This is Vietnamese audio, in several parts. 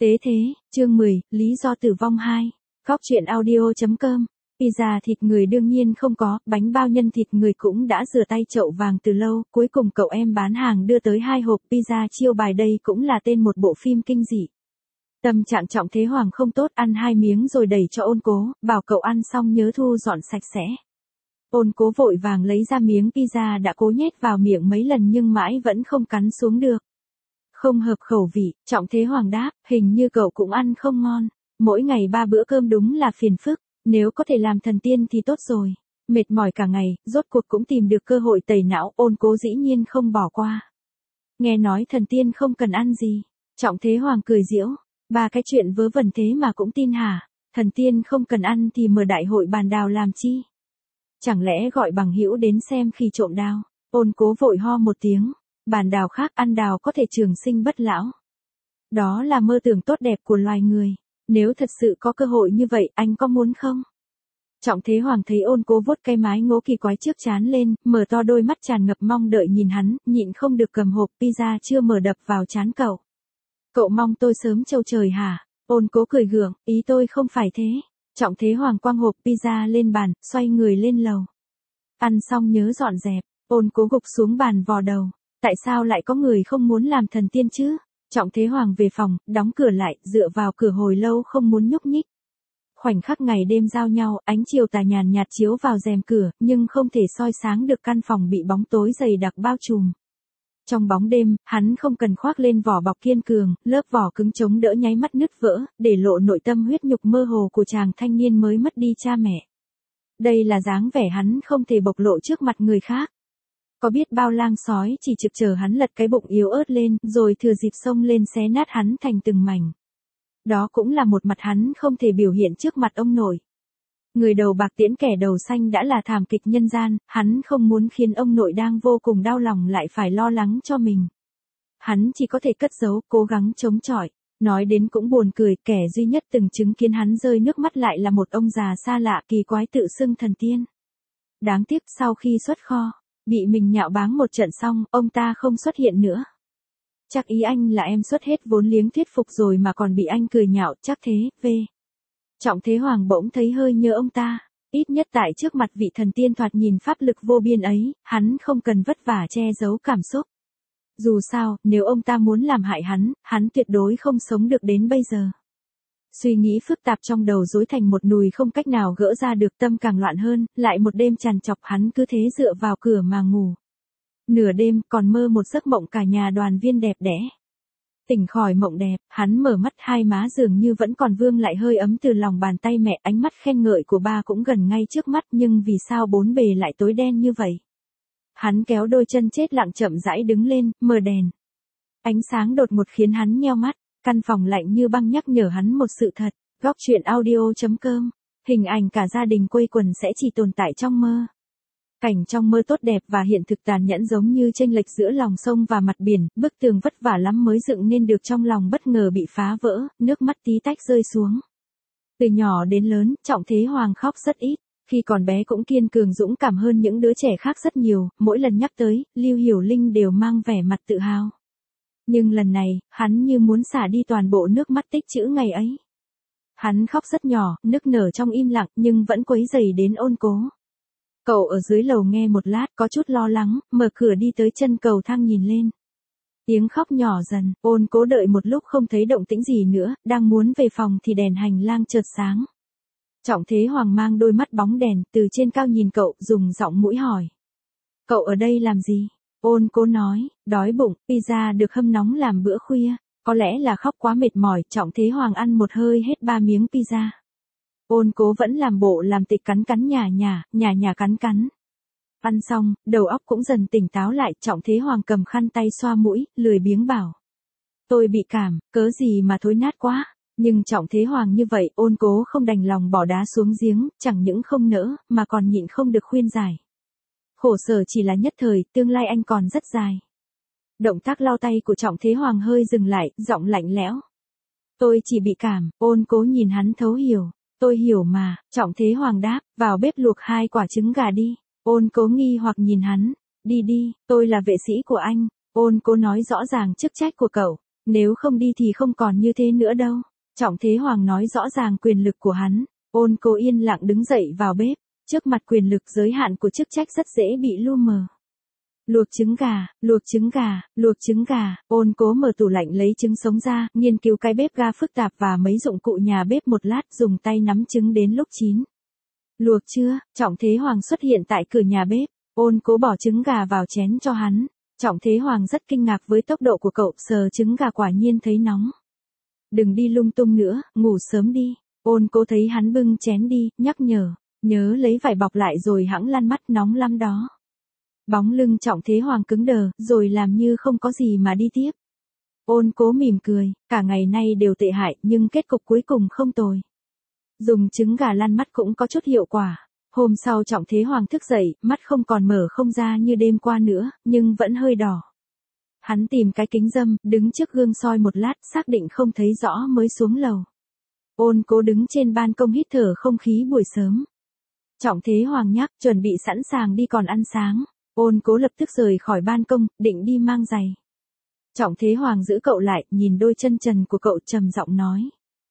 Tế thế, chương 10, lý do tử vong 2. Góc truyện audio.com. Pizza thịt người đương nhiên không có, bánh bao nhân thịt người cũng đã rửa tay chậu vàng từ lâu, cuối cùng cậu em bán hàng đưa tới 2 hộp pizza chiêu bài, đây cũng là tên một bộ phim kinh dị. Tâm trạng Trọng Thế Hoàng không tốt, ăn 2 miếng rồi đẩy cho Ôn Cố, bảo cậu ăn xong nhớ thu dọn sạch sẽ. Ôn Cố vội vàng lấy ra miếng pizza đã cố nhét vào miệng mấy lần nhưng mãi vẫn không cắn xuống được. Không hợp khẩu vị, Trọng Thế Hoàng đáp, hình như cậu cũng ăn không ngon. Mỗi ngày 3 bữa cơm đúng là phiền phức, nếu có thể làm thần tiên thì tốt rồi. Mệt mỏi cả ngày, rốt cuộc cũng tìm được cơ hội tẩy não, Ôn Cố dĩ nhiên không bỏ qua. Nghe nói thần tiên không cần ăn gì. Trọng Thế Hoàng cười giễu, 3 cái chuyện vớ vẩn thế mà cũng tin hả? Thần tiên không cần ăn thì mở đại hội bàn đào làm chi? Chẳng lẽ gọi bằng hữu đến xem khi trộm đào? Ôn Cố vội ho một tiếng. Bàn đào khác, ăn đào có thể trường sinh bất lão. Đó là mơ tưởng tốt đẹp của loài người. Nếu thật sự có cơ hội như vậy, anh có muốn không? Trọng Thế Hoàng thấy Ôn Cố vuốt cây mái ngố kỳ quái trước trán lên, mở to đôi mắt tràn ngập mong đợi nhìn hắn, nhịn không được cầm hộp pizza chưa mở đập vào trán cậu. Cậu mong tôi sớm trâu trời hả? Ôn Cố cười gượng, ý tôi không phải thế. Trọng Thế Hoàng quăng hộp pizza lên bàn, xoay người lên lầu. Ăn xong nhớ dọn dẹp. Ôn Cố gục xuống bàn vò đầu. Tại sao lại có người không muốn làm thần tiên chứ? Trọng Thế Hoàng về phòng, đóng cửa lại, dựa vào cửa hồi lâu không muốn nhúc nhích. Khoảnh khắc ngày đêm giao nhau, ánh chiều tà nhàn nhạt chiếu vào rèm cửa, nhưng không thể soi sáng được căn phòng bị bóng tối dày đặc bao trùm. Trong bóng đêm, hắn không cần khoác lên vỏ bọc kiên cường, lớp vỏ cứng chống đỡ nháy mắt nứt vỡ, để lộ nội tâm huyết nhục mơ hồ của chàng thanh niên mới mất đi cha mẹ. Đây là dáng vẻ hắn không thể bộc lộ trước mặt người khác. Có biết bao lang sói chỉ trực chờ hắn lật cái bụng yếu ớt lên, rồi thừa dịp xông lên xé nát hắn thành từng mảnh. Đó cũng là một mặt hắn không thể biểu hiện trước mặt ông nội. Người đầu bạc tiễn kẻ đầu xanh đã là thảm kịch nhân gian, hắn không muốn khiến ông nội đang vô cùng đau lòng lại phải lo lắng cho mình. Hắn chỉ có thể cất giấu, cố gắng chống chọi. Nói đến cũng buồn cười, kẻ duy nhất từng chứng kiến hắn rơi nước mắt lại là một ông già xa lạ kỳ quái tự xưng thần tiên. Đáng tiếc sau khi xuất kho, bị mình nhạo báng một trận xong, ông ta không xuất hiện nữa. Chắc ý anh là em xuất hết vốn liếng thuyết phục rồi mà còn bị anh cười nhạo, chắc thế, Trọng Thế Hoàng bỗng thấy hơi nhớ ông ta, ít nhất tại trước mặt vị thần tiên thoạt nhìn pháp lực vô biên ấy, hắn không cần vất vả che giấu cảm xúc. Dù sao, nếu ông ta muốn làm hại hắn tuyệt đối không sống được đến bây giờ. Suy nghĩ phức tạp trong đầu rối thành một nùi không cách nào gỡ ra được, tâm càng loạn hơn, lại một đêm trằn trọc hắn cứ thế dựa vào cửa mà ngủ. Nửa đêm còn mơ một giấc mộng cả nhà đoàn viên đẹp đẽ. Tỉnh khỏi mộng đẹp, hắn mở mắt, hai má dường như vẫn còn vương lại hơi ấm từ lòng bàn tay mẹ, ánh mắt khen ngợi của ba cũng gần ngay trước mắt, nhưng vì sao bốn bề lại tối đen như vậy? Hắn kéo đôi chân chết lặng chậm rãi đứng lên, mở đèn. Ánh sáng đột ngột khiến hắn nheo mắt, căn phòng lạnh như băng nhắc nhở hắn một sự thật. Góc truyện audio.com. Hình ảnh cả gia đình quây quần sẽ chỉ tồn tại trong mơ. Cảnh trong mơ tốt đẹp và hiện thực tàn nhẫn giống như chênh lệch giữa lòng sông và mặt biển, bức tường vất vả lắm mới dựng nên được trong lòng bất ngờ bị phá vỡ, nước mắt tí tách rơi xuống. Từ nhỏ đến lớn, Trọng Thế Hoàng khóc rất ít, khi còn bé cũng kiên cường dũng cảm hơn những đứa trẻ khác rất nhiều, mỗi lần nhắc tới, Lưu Hiểu Linh đều mang vẻ mặt tự hào. Nhưng lần này, hắn như muốn xả đi toàn bộ nước mắt tích trữ ngày ấy. Hắn khóc rất nhỏ, nức nở trong im lặng nhưng vẫn quấy rầy đến Ôn Cố. Cậu ở dưới lầu nghe một lát có chút lo lắng, mở cửa đi tới chân cầu thang nhìn lên. Tiếng khóc nhỏ dần, Ôn Cố đợi một lúc không thấy động tĩnh gì nữa, đang muốn về phòng thì đèn hành lang chợt sáng. Trọng Thế Hoàng mang đôi mắt bóng đèn, từ trên cao nhìn cậu, dùng giọng mũi hỏi. Cậu ở đây làm gì? Ôn Cố nói, đói bụng, pizza được hâm nóng làm bữa khuya, có lẽ là khóc quá mệt mỏi, Trọng Thế Hoàng ăn một hơi hết 3 miếng pizza. Ôn Cố vẫn làm bộ làm tịch cắn nhả cắn. Ăn xong, đầu óc cũng dần tỉnh táo lại, Trọng Thế Hoàng cầm khăn tay xoa mũi, lười biếng bảo. Tôi bị cảm, cớ gì mà thối nát quá. Nhưng Trọng Thế Hoàng như vậy, Ôn Cố không đành lòng bỏ đá xuống giếng, chẳng những không nỡ, mà còn nhịn không được khuyên giải. Khổ sở chỉ là nhất thời, tương lai anh còn rất dài. Động tác lau tay của Trọng Thế Hoàng hơi dừng lại, giọng lạnh lẽo. Tôi chỉ bị cảm, Ôn Cố nhìn hắn thấu hiểu. Tôi hiểu mà, Trọng Thế Hoàng đáp, vào bếp luộc 2 quả trứng gà đi. Ôn Cố nghi hoặc nhìn hắn, đi, tôi là vệ sĩ của anh. Ôn Cố nói rõ ràng chức trách của cậu, Nếu không đi thì không còn như thế nữa đâu. Trọng Thế Hoàng nói rõ ràng quyền lực của hắn. Ôn Cố yên lặng đứng dậy vào bếp. Trước mặt quyền lực giới hạn của chức trách rất dễ bị lu mờ. Luộc trứng gà, luộc trứng gà, luộc trứng gà. Ôn Cố mở tủ lạnh lấy trứng sống ra, nghiên cứu cái bếp ga phức tạp và mấy dụng cụ nhà bếp một lát, dùng tay nắm trứng đến lúc chín. Luộc chưa? Trọng Thế Hoàng xuất hiện tại cửa nhà bếp. Ôn Cố bỏ trứng gà vào chén cho hắn. Trọng Thế Hoàng rất kinh ngạc với tốc độ của cậu, sờ trứng gà quả nhiên thấy nóng. Đừng đi lung tung nữa, ngủ sớm đi. Ôn Cố thấy hắn bưng chén đi, nhắc nhở. Nhớ lấy vải bọc lại rồi hẵng lăn mắt, nóng lắm đó. Bóng lưng Trọng Thế Hoàng cứng đờ, rồi làm như không có gì mà đi tiếp. Ôn Cố mỉm cười, cả ngày nay đều tệ hại nhưng kết cục cuối cùng không tồi. Dùng trứng gà lăn mắt cũng có chút hiệu quả. Hôm sau Trọng Thế Hoàng thức dậy, mắt không còn mở không ra như đêm qua nữa, nhưng vẫn hơi đỏ. Hắn tìm cái kính râm, đứng trước gương soi một lát, xác định không thấy rõ mới xuống lầu. Ôn Cố đứng trên ban công hít thở không khí buổi sớm. Trọng Thế Hoàng nhắc, chuẩn bị sẵn sàng đi còn ăn sáng. Ôn Cố lập tức rời khỏi ban công, định đi mang giày. Trọng Thế Hoàng giữ cậu lại, nhìn đôi chân trần của cậu trầm giọng nói.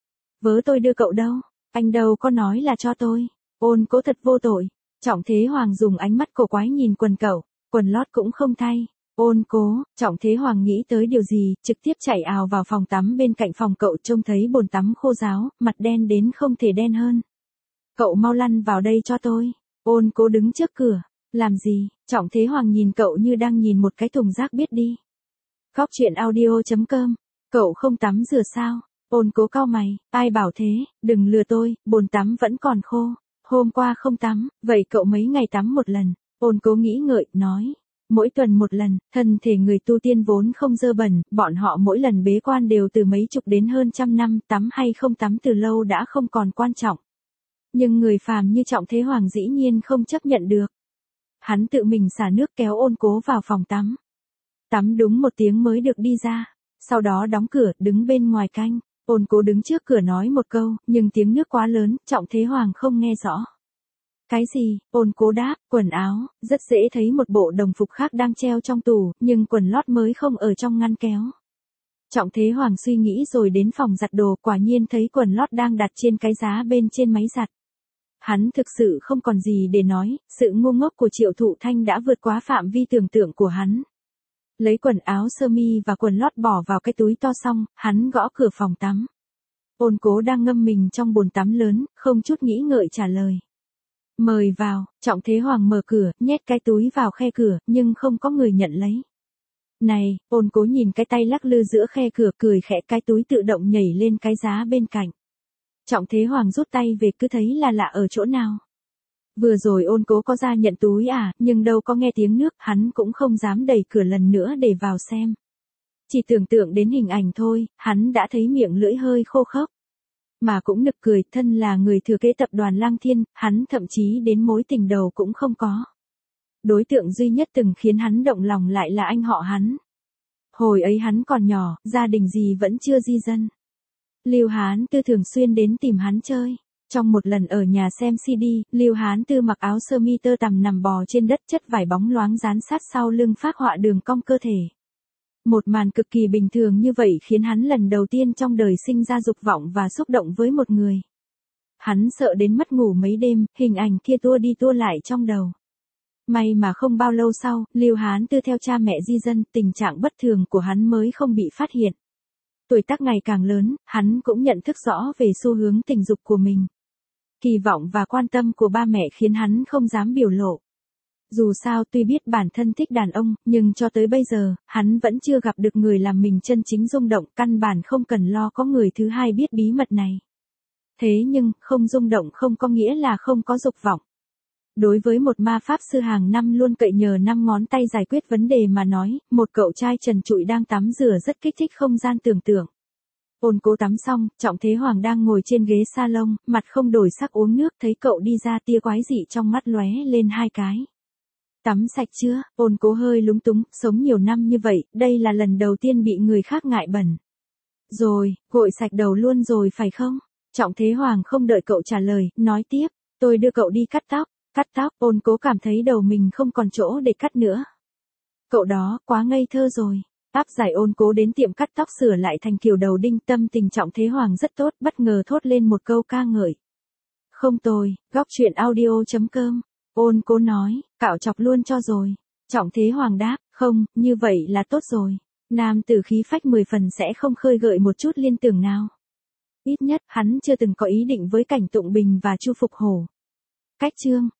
Vớ tôi đưa cậu đâu, anh đâu có nói là cho tôi. Ôn Cố thật vô tội. Trọng Thế Hoàng dùng ánh mắt cổ quái nhìn quần cậu, quần lót cũng không thay. Ôn Cố, Trọng Thế Hoàng nghĩ tới điều gì, trực tiếp chạy ào vào phòng tắm bên cạnh phòng cậu, trông thấy bồn tắm khô ráo, mặt đen đến không thể đen hơn. Cậu mau lăn vào đây cho tôi. Ôn Cố đứng trước cửa. Làm gì? Trọng Thế Hoàng nhìn cậu như đang nhìn một cái thùng rác, biết đi. Khóc chuyện audio.com. Cậu không tắm rửa sao? Ôn Cố cau mày, ai bảo thế, đừng lừa tôi, bồn tắm vẫn còn khô. Hôm qua không tắm, vậy cậu mấy ngày tắm một lần? Ôn Cố nghĩ ngợi, nói. Mỗi tuần một lần, thân thể người tu tiên vốn không dơ bẩn, bọn họ mỗi lần bế quan đều từ mấy chục đến hơn trăm năm, tắm hay không tắm từ lâu đã không còn quan trọng. Nhưng người phàm như Trọng Thế Hoàng dĩ nhiên không chấp nhận được. Hắn tự mình xả nước kéo Ôn Cố vào phòng tắm. Tắm đúng 1 tiếng mới được đi ra. Sau đó đóng cửa, đứng bên ngoài canh. Ôn Cố đứng trước cửa nói một câu, nhưng tiếng nước quá lớn, Trọng Thế Hoàng không nghe rõ. Cái gì? Ôn Cố đáp, quần áo, rất dễ thấy một bộ đồng phục khác đang treo trong tủ, nhưng quần lót mới không ở trong ngăn kéo. Trọng Thế Hoàng suy nghĩ rồi đến phòng giặt đồ, quả nhiên thấy quần lót đang đặt trên cái giá bên trên máy giặt. Hắn thực sự không còn gì để nói, sự ngu ngốc của Triệu Thụ Thanh đã vượt quá phạm vi tưởng tượng của hắn. Lấy quần áo sơ mi và quần lót bỏ vào cái túi to xong, hắn gõ cửa phòng tắm. Ôn Cố đang ngâm mình trong bồn tắm lớn, không chút nghĩ ngợi trả lời. Mời vào. Trọng Thế Hoàng mở cửa, nhét cái túi vào khe cửa, nhưng không có người nhận lấy. Này, Ôn Cố nhìn cái tay lắc lư giữa khe cửa, cười khẽ, cái túi tự động nhảy lên cái giá bên cạnh. Trọng Thế Hoàng rút tay về, cứ thấy là lạ ở chỗ nào. Vừa rồi Ôn Cố có ra nhận túi à, nhưng đâu có nghe tiếng nước, hắn cũng không dám đẩy cửa lần nữa để vào xem. Chỉ tưởng tượng đến hình ảnh thôi, hắn đã thấy miệng lưỡi hơi khô khốc. Mà cũng nực cười, thân là người thừa kế tập đoàn Lăng Thiên, hắn thậm chí đến mối tình đầu cũng không có. Đối tượng duy nhất từng khiến hắn động lòng lại là anh họ hắn. Hồi ấy hắn còn nhỏ, gia đình gì vẫn chưa di dân. Lưu Hán Tư thường xuyên đến tìm hắn chơi. Trong một lần ở nhà xem CD, Lưu Hán Tư mặc áo sơ mi tơ tằm nằm bò trên đất, chất vải bóng loáng dán sát sau lưng phác họa đường cong cơ thể. Một màn cực kỳ bình thường như vậy khiến hắn lần đầu tiên trong đời sinh ra dục vọng và xúc động với một người. Hắn sợ đến mất ngủ mấy đêm, hình ảnh kia tua đi tua lại trong đầu. May mà không bao lâu sau, Lưu Hán Tư theo cha mẹ di dân, tình trạng bất thường của hắn mới không bị phát hiện. Tuổi tác ngày càng lớn, hắn cũng nhận thức rõ về xu hướng tình dục của mình. Kỳ vọng và quan tâm của ba mẹ khiến hắn không dám biểu lộ. Dù sao tuy biết bản thân thích đàn ông, nhưng cho tới bây giờ, hắn vẫn chưa gặp được người làm mình chân chính rung động, căn bản không cần lo có người thứ hai biết bí mật này. Thế nhưng, không rung động không có nghĩa là không có dục vọng. Đối với một ma pháp sư hàng năm luôn cậy nhờ 5 ngón tay giải quyết vấn đề mà nói, một cậu trai trần trụi đang tắm rửa rất kích thích không gian tưởng tượng. Ôn Cố tắm xong, Trọng Thế Hoàng đang ngồi trên ghế salon, mặt không đổi sắc uống nước, thấy cậu đi ra, tia quái dị trong mắt lóe lên 2 cái. Tắm sạch chưa? Ôn Cố hơi lúng túng, sống nhiều năm như vậy, đây là lần đầu tiên bị người khác ngại bẩn. Rồi, gội sạch đầu luôn rồi phải không? Trọng Thế Hoàng không đợi cậu trả lời, nói tiếp, tôi đưa cậu đi cắt tóc. Cắt tóc, Ôn Cố cảm thấy đầu mình không còn chỗ để cắt nữa. Cậu đó, quá ngây thơ rồi. Áp giải Ôn Cố đến tiệm cắt tóc sửa lại thành kiểu đầu đinh, tâm tình Trọng Thế Hoàng rất tốt, bất ngờ thốt lên một câu ca ngợi. Không tồi, góc truyện audio.com. Ôn Cố nói, cạo chọc luôn cho rồi. Trọng Thế Hoàng đáp, không, như vậy là tốt rồi. Nam tử khí phách 10 phần sẽ không khơi gợi một chút liên tưởng nào. Ít nhất, hắn chưa từng có ý định với Cảnh Tụng Bình và Chu Phục Hổ. Cách chương